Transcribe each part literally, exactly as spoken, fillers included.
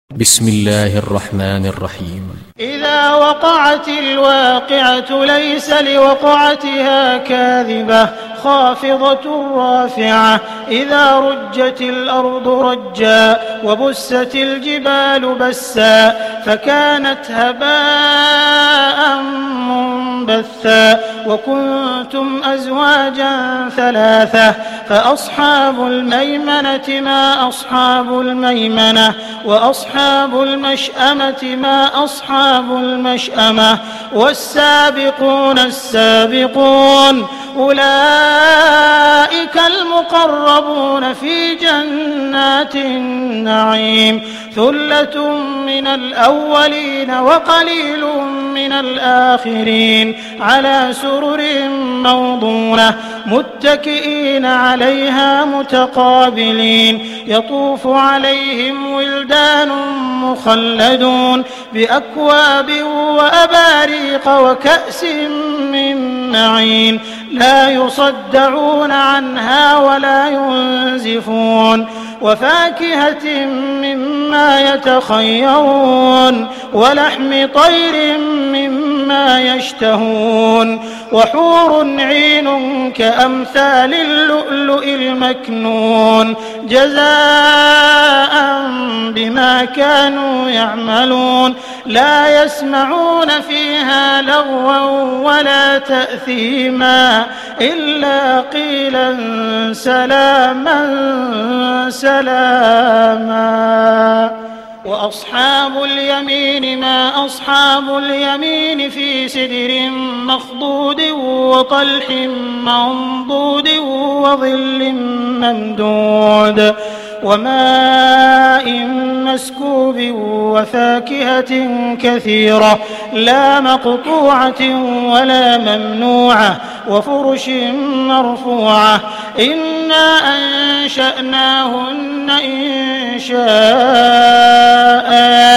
بسم الله الرحمن الرحيم. إذا وقعت الواقعة ليس لوقعتها كاذبة خافضة رافعة إذا رجت الأرض رجا وبست الجبال بسا فكانت هباء منبثا وكنتم أزواجا ثلاثة فأصحاب الميمنة ما أصحاب الميمنة وأصحاب المشأمة ما أصحاب المشأمة والسابقون السابقون أولئك المقربون في جنات النعيم ثلة من الأولين وقليل من الآخرين على سرر موضونة متكئين عليها متقابلين يطوف عليهم ولدان مخلدون بأكواب وأباريق وكأس من معين لا يصدعون عنها ولا ينزفون وفاكهة مما يتخيرون ولحم طير مما يشتهون وحور عين كأمثال اللؤلؤ المكنون جزاء بما كانوا يعملون لا يسمعون فيها لغوا ولا تأثيما إلا قيلا سلاما سلاما وأصحاب اليمين ما أصحاب اليمين في سدر مخضود وطلح منضود وظل ممدود وماء مسكوب وفاكهة كثيرة لا مقطوعة ولا ممنوعة وفرش مرفوعة إنا أنشأناهن إن شاء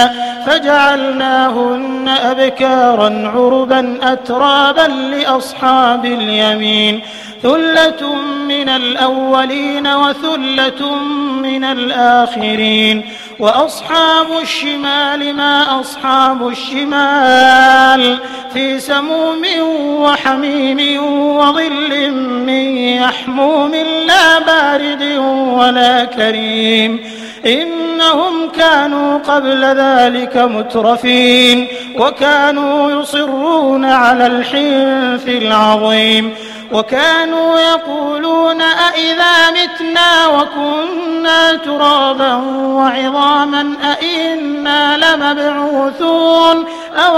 فجعلناهن أبكارا عربا أترابا لأصحاب اليمين ثلة من الأولين وثلة من الآخرين وأصحاب الشمال ما أصحاب الشمال في سموم وحميم وظل من يحموم لا بارد ولا كريم إنهم كانوا قبل ذلك مترفين وكانوا يصرون على الحنث العظيم وكانوا يقولون أئذا متنا وكنا ترابا وعظاما أئنا لمبعوثون أو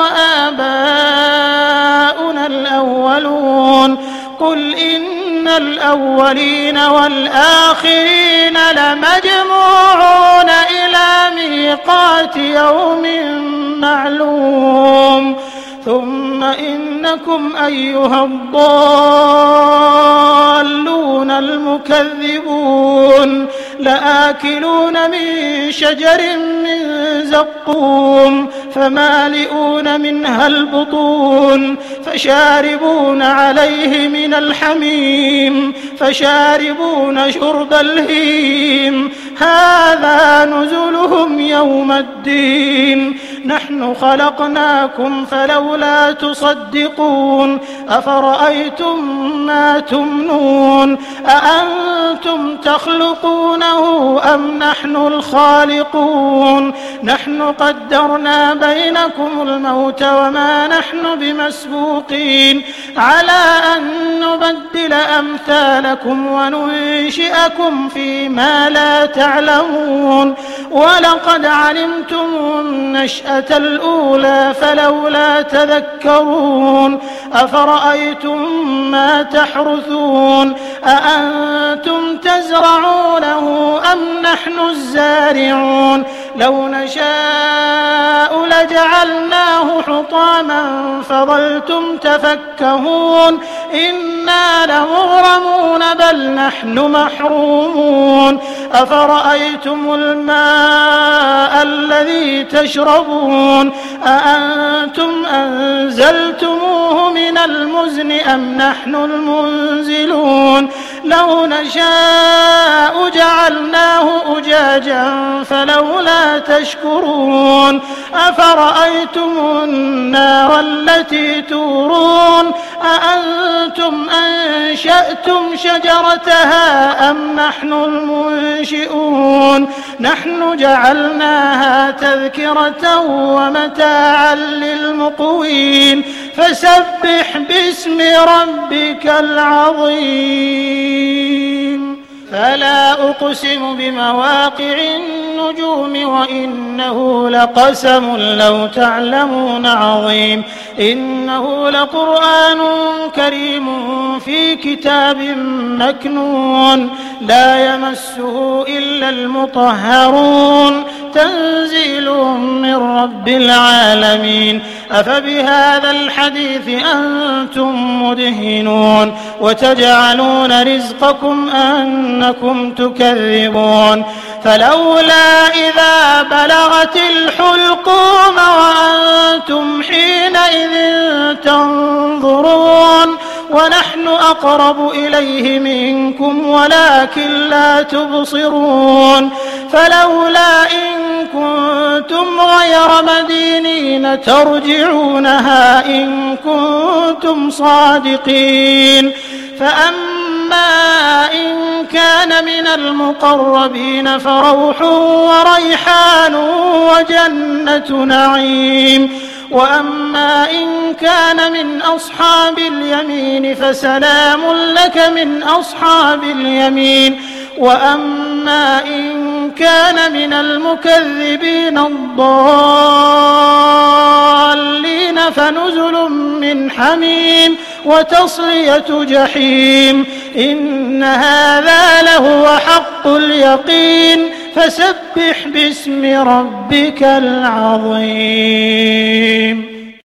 آباؤنا الأولون قل إن الأولين والآخرين لمجموعون إلى ميقات يوم معلوم ثم إنكم أيها الضالون المكذبون لآكلون من شجر من زقوم فمالئون منها البطون فشاربون عليه من الحميم فشاربون شرب الهيم هذا نزلهم يوم الدين نحن خلقناكم فلولا تصدقون أفرأيتم ما تمنون أأنتم تخلقونه أم نحن الخالقون نحن قدرنا بينكم الموت وما نحن بمسبوقين على أن نبدل أمثالكم وننشئكم فيما لا تعلمون ولقد علمتم النشأة الأولى فلولا تذكرون أفرأيتم ما تحرثون أأنتم تزرعونه أم نحن الزارعون لو نشاء لجعلناه حطاما فظلتم تفكهون إنا لمغرمون بل نحن محرومون أفرأيتم الماء الذي تشربون أأنتم أنزلتموه من المزن أم نحن المنزلون لو نشاء جعلناه أجاجا فلولا تشكرون أفرأيتم النار التي تورون أأنتم أنشأتم شجرتها أم نحن المنشئون نحن جعلناها تذكرة ومتاعا للمقوين فسبح باسم ربك العظيم فلا أقسم بمواقع النجوم وإنه لقسم لو تعلمون عظيم إنه لقرآن كريم في كتاب مكنون لا يمسه إلا المطهرون تنزيل من رب العالمين أفبهذا الحديث أنتم مدهنون وتجعلون رزقكم أنكم تكذبون فلولا إذا بلغت الحلقوم وأنتم حينئذ تنظرون ونحن أقرب إليه منكم ولكن لا تبصرون فلولا إن كنتم غير مدينين ترجعونها إن كنتم صادقين فأما إن كان من المقربين فروح وريحان وجنة نعيم وأما إن كان من أصحاب اليمين فسلام لك من أصحاب اليمين وأما إن كان من المكذبين الضالين فنزل من حميم وتصلية جحيم إن هذا لهو حق اليقين فسبح باسم ربك العظيم.